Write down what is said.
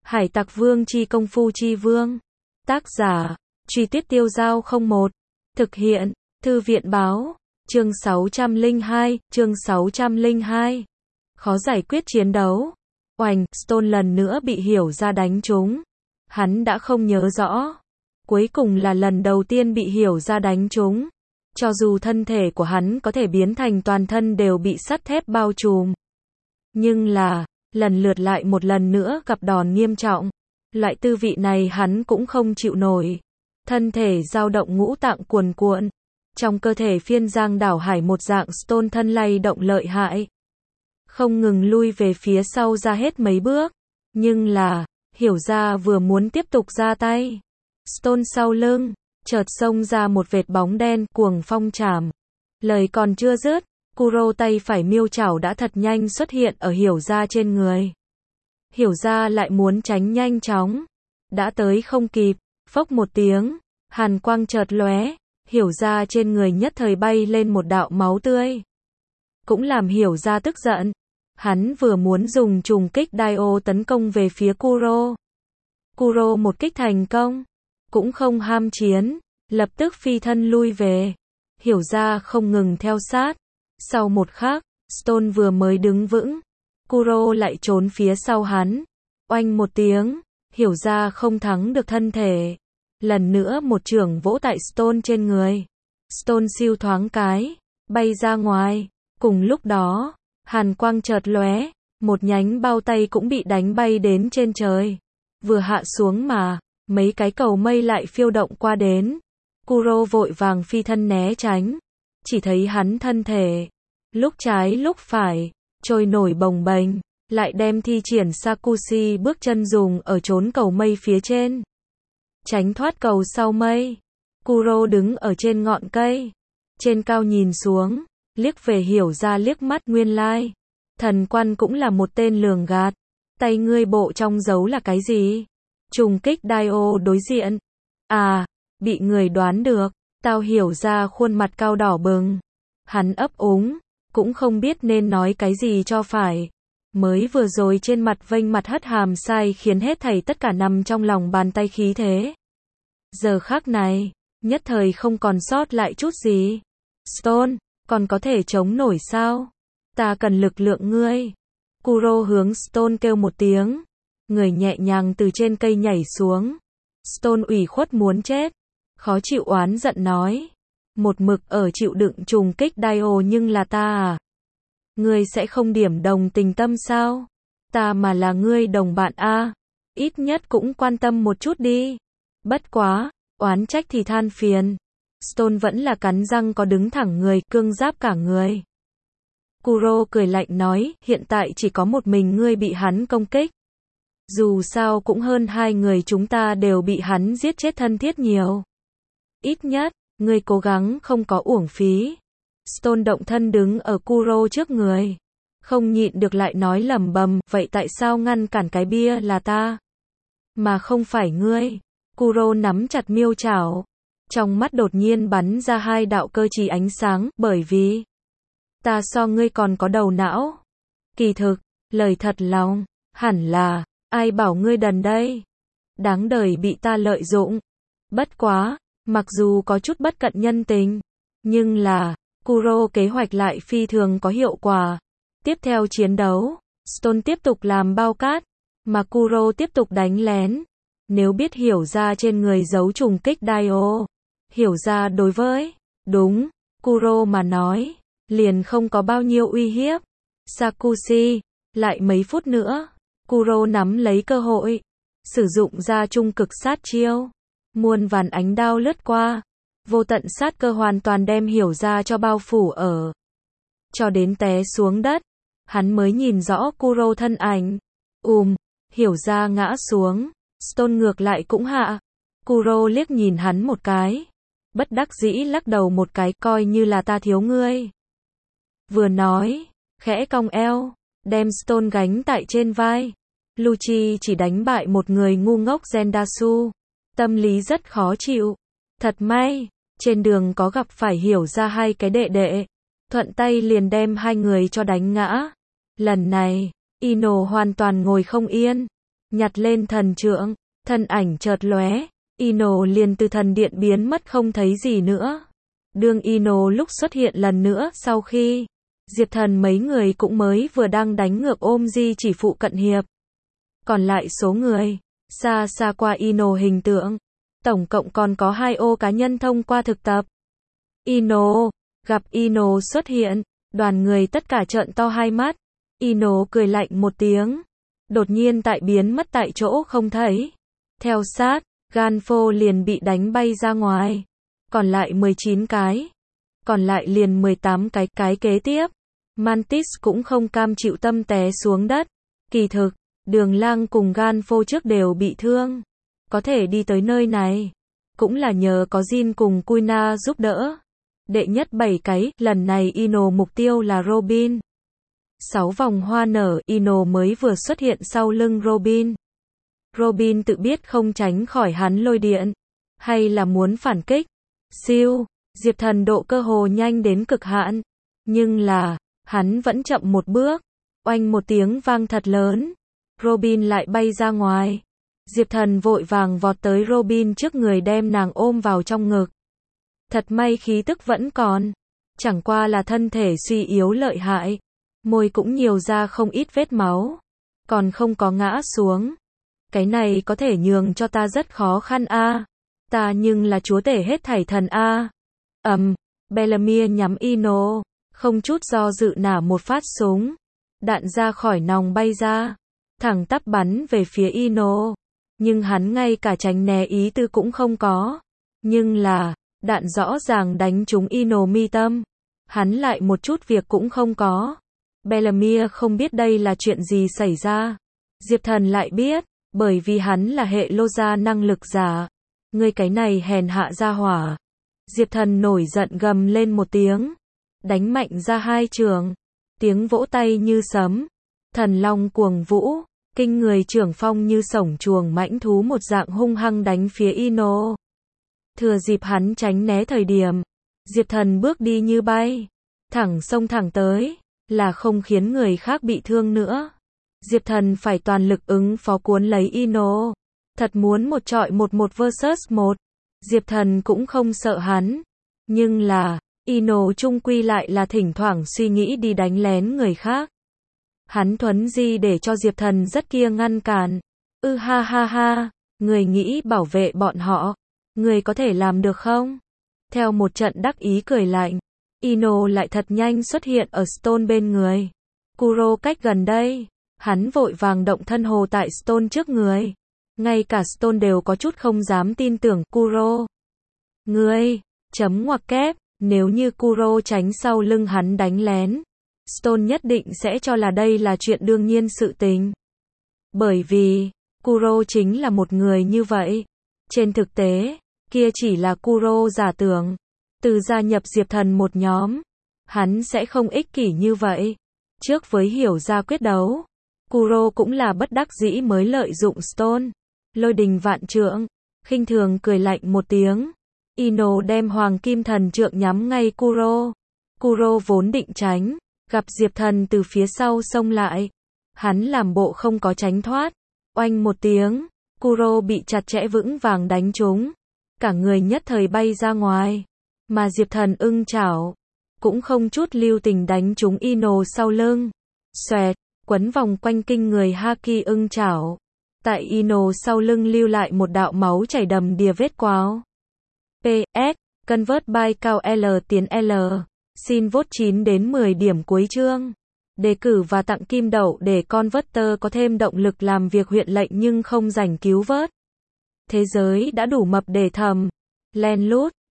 Hải Tặc Vương chi công phu chi vương. Tác giả, Truy Tuyết Tiêu Dao 01. Thực hiện, Thư viện Báo. Chương 602. Khó giải quyết chiến đấu. Oành, Stone lần nữa bị Hiểu Ra đánh trúng. Hắn đã không nhớ rõ. Cuối cùng là lần đầu tiên bị Hiểu Ra đánh trúng. Cho dù thân thể của hắn có thể biến thành toàn thân đều bị sắt thép bao trùm. Nhưng là, lần lượt lại một lần nữa gặp đòn nghiêm trọng. Loại tư vị này hắn cũng không chịu nổi. Thân thể dao động ngũ tạng cuồn cuộn. Trong cơ thể phiên giang đảo hải một dạng Stone thân lay động lợi hại. Không ngừng lui về phía sau ra hết mấy bước. Nhưng là, Hiểu Ra vừa muốn tiếp tục ra tay. Stone sau lưng, chợt xông ra một vệt bóng đen, cuồng phong chảm. Lời còn chưa dứt, Kuro tay phải miêu chảo đã thật nhanh xuất hiện ở Hiểu Ra trên người. Hiểu Ra lại muốn tránh nhanh chóng. Đã tới không kịp, phốc một tiếng, hàn quang chợt lóe, Hiểu Ra trên người nhất thời bay lên một đạo máu tươi. Cũng làm Hiểu Ra tức giận. Hắn vừa muốn dùng trùng kích Dio tấn công về phía Kuro. Kuro một kích thành công, cũng không ham chiến, lập tức phi thân lui về. Hiểu Ra không ngừng theo sát. Sau một khắc, Stone vừa mới đứng vững, Kuro lại trốn phía sau hắn. Oanh một tiếng, Hiểu Ra không thắng được thân thể. Lần nữa một chưởng vỗ tại Stone trên người. Stone siêu thoáng cái, bay ra ngoài. Cùng lúc đó, hàn quang chợt lóe, một nhánh bao tay cũng bị đánh bay đến trên trời. Vừa hạ xuống mà, mấy cái cầu mây lại phiêu động qua đến. Kuro vội vàng phi thân né tránh. Chỉ thấy hắn thân thể, lúc trái lúc phải, trôi nổi bồng bềnh, lại đem thi triển Sakushi bước chân dùng ở chốn cầu mây phía trên. Tránh thoát cầu sau mây. Kuro đứng ở trên ngọn cây. Trên cao nhìn xuống, liếc về Hiểu Ra liếc mắt nguyên lai. Thần quan cũng là một tên lường gạt. Tay ngươi bộ trong giấu là cái gì? Trùng kích Dio đối diện. À, bị người đoán được. Tao Hiểu Ra khuôn mặt cao đỏ bừng. Hắn ấp úng, cũng không biết nên nói cái gì cho phải. Mới vừa rồi trên mặt vênh mặt hất hàm sai khiến hết thảy tất cả nằm trong lòng bàn tay khí thế. Giờ khắc này, nhất thời không còn sót lại chút gì. Stone, còn có thể chống nổi sao? Ta cần lực lượng ngươi. Kuro hướng Stone kêu một tiếng. Người nhẹ nhàng từ trên cây nhảy xuống. Stone ủy khuất muốn chết. Khó chịu oán giận nói. Một mực ở chịu đựng trùng kích Dio nhưng là ta à? Ngươi sẽ không điểm đồng tình tâm sao? Ta mà là ngươi đồng bạn a, ít nhất cũng quan tâm một chút đi. Bất quá, oán trách thì than phiền. Stone vẫn là cắn răng có đứng thẳng người, cương giáp cả người. Kuro cười lạnh nói, hiện tại chỉ có một mình ngươi bị hắn công kích. Dù sao cũng hơn hai người chúng ta đều bị hắn giết chết thân thiết nhiều. Ít nhất, ngươi cố gắng không có uổng phí. Stone động thân đứng ở Kuro trước người. Không nhịn được lại nói lẩm bẩm, vậy tại sao ngăn cản cái bia là ta? Mà không phải ngươi. Kuro nắm chặt miêu chảo. Trong mắt đột nhiên bắn ra hai đạo cơ chỉ ánh sáng, bởi vì ta so ngươi còn có đầu não. Kỳ thực, lời thật lòng, hẳn là, ai bảo ngươi đần đây? Đáng đời bị ta lợi dụng. Bất quá, mặc dù có chút bất cận nhân tình, nhưng là, Kuro kế hoạch lại phi thường có hiệu quả. Tiếp theo chiến đấu, Stone tiếp tục làm bao cát, mà Kuro tiếp tục đánh lén. Nếu biết Hiểu Ra trên người giấu trùng kích Dio, Hiểu Ra đối với, đúng, Kuro mà nói, liền không có bao nhiêu uy hiếp. Sakushi, lại mấy phút nữa, Kuro nắm lấy cơ hội, sử dụng ra trung cực sát chiêu. Muôn vàn ánh đao lướt qua, vô tận sát cơ hoàn toàn đem Hiểu Ra cho bao phủ ở. Cho đến té xuống đất, hắn mới nhìn rõ Kuro thân ảnh. Hiểu Ra ngã xuống, Stone ngược lại cũng hạ. Kuro liếc nhìn hắn một cái, bất đắc dĩ lắc đầu một cái, coi như là ta thiếu ngươi. Vừa nói, khẽ cong eo, đem Stone gánh tại trên vai. Lucci chỉ đánh bại một người ngu ngốc Zendasu. Tâm lý rất khó chịu. Thật may, trên đường có gặp phải Hiểu Ra hai cái đệ đệ. Thuận tay liền đem hai người cho đánh ngã. Lần này, Ino hoàn toàn ngồi không yên. nhặt lên thần trượng, thân ảnh chợt lóe, Ino liền từ thần điện biến mất không thấy gì nữa. Đương Ino lúc xuất hiện lần nữa sau khi Diệp Thần mấy người cũng mới vừa đang đánh ngược ôm di chỉ phụ cận hiệp. Còn lại số người, xa xa qua Ino hình tượng, tổng cộng còn có 2 ô cá nhân thông qua thực tập. Ino, gặp Ino xuất hiện, đoàn người tất cả trợn to hai mắt. Ino cười lạnh một tiếng, đột nhiên biến mất tại chỗ không thấy. Theo sát, Ganfo liền bị đánh bay ra ngoài. Còn lại 19 cái. Còn lại liền 18 cái kế tiếp. Mantis cũng không cam chịu tâm té xuống đất. Kỳ thực, Đường Lang cùng Ganfo trước đều bị thương. Có thể đi tới nơi này, cũng là nhờ có Jin cùng Kuina giúp đỡ. Đệ nhất 7 cái, lần này Ino mục tiêu là Robin. 6 vòng hoa nở, Ino mới vừa xuất hiện sau lưng Robin. Robin tự biết không tránh khỏi hắn lôi điện, hay là muốn phản kích. Siêu, Diệp Thần độ cơ hồ nhanh đến cực hạn, nhưng là, hắn vẫn chậm một bước. Oanh một tiếng vang thật lớn, Robin lại bay ra ngoài. Diệp Thần vội vàng vọt tới Robin trước người đem nàng ôm vào trong ngực. Thật may khí tức vẫn còn, chẳng qua là thân thể suy yếu lợi hại, môi cũng nhiều ra không ít vết máu, còn không có ngã xuống. Cái này có thể nhường cho ta rất khó khăn a. Ta nhưng là chúa tể hết thảy thần a. Bellamia nhắm Ino, không chút do dự nả một phát súng. Đạn ra khỏi nòng bay ra, thẳng tắp bắn về phía Ino. Nhưng hắn ngay cả tránh né ý tư cũng không có. Nhưng là, đạn rõ ràng đánh trúng Ino mi tâm. Hắn lại một chút việc cũng không có. Bellamia không biết đây là chuyện gì xảy ra. Diệp Thần lại biết, bởi vì hắn là hệ lô gia năng lực giả. Ngươi cái này hèn hạ gia hỏa. Diệp Thần nổi giận gầm lên một tiếng, đánh mạnh ra 2 trường, tiếng vỗ tay như sấm, thần long cuồng vũ, kinh người trưởng phong như sổng chuồng mãnh thú một dạng hung hăng đánh phía Ino. Thừa dịp hắn tránh né thời điểm, Diệp Thần bước đi như bay, thẳng xông thẳng tới, là không khiến người khác bị thương nữa. Diệp Thần phải toàn lực ứng phó cuốn lấy Ino. Thật muốn một trọi một versus một. Diệp Thần cũng không sợ hắn. Nhưng là, Ino chung quy lại là thỉnh thoảng suy nghĩ đi đánh lén người khác. Hắn thuấn di để cho Diệp Thần rất kia ngăn cản. Ha ha ha, người nghĩ bảo vệ bọn họ. Người có thể làm được không? Theo một trận đắc ý cười lạnh, Ino lại thật nhanh xuất hiện ở Stone bên người. Kuro cách gần đây. Hắn vội vàng động thân hồ tại Stone trước người. Ngay cả Stone đều có chút không dám tin tưởng Kuro. Ngươi, chấm ngoặc kép, nếu như Kuro tránh sau lưng hắn đánh lén, Stone nhất định sẽ cho là đây là chuyện đương nhiên sự tình. Bởi vì, Kuro chính là một người như vậy. Trên thực tế, kia chỉ là Kuro giả tưởng. Từ gia nhập Diệp Thần một nhóm, hắn sẽ không ích kỷ như vậy. Trước với hiểu ra quyết đấu, Kuro cũng là bất đắc dĩ mới lợi dụng Stone. Lôi đình vạn trượng, khinh thường cười lạnh một tiếng. Ino đem hoàng kim thần trượng nhắm ngay Kuro. Kuro vốn định tránh, gặp Diệp Thần từ phía sau xông lại. Hắn làm bộ không có tránh thoát. Oanh một tiếng, Kuro bị chặt chẽ vững vàng đánh trúng. Cả người nhất thời bay ra ngoài. Mà Diệp Thần ưng chảo, cũng không chút lưu tình đánh trúng Ino sau lưng. Xoẹt, quấn vòng quanh kinh người Haki ưng chảo. Tại Ino sau lưng lưu lại một đạo máu chảy đầm đìa vết quáo. PS, Convert by cao L tiến L. Xin vote 9 đến 10 điểm cuối chương. Đề cử và tặng kim đậu để Converter có thêm động lực làm việc huyện lệnh nhưng không rảnh cứu vớt. Thế giới đã đủ mập để thầm. Len lút.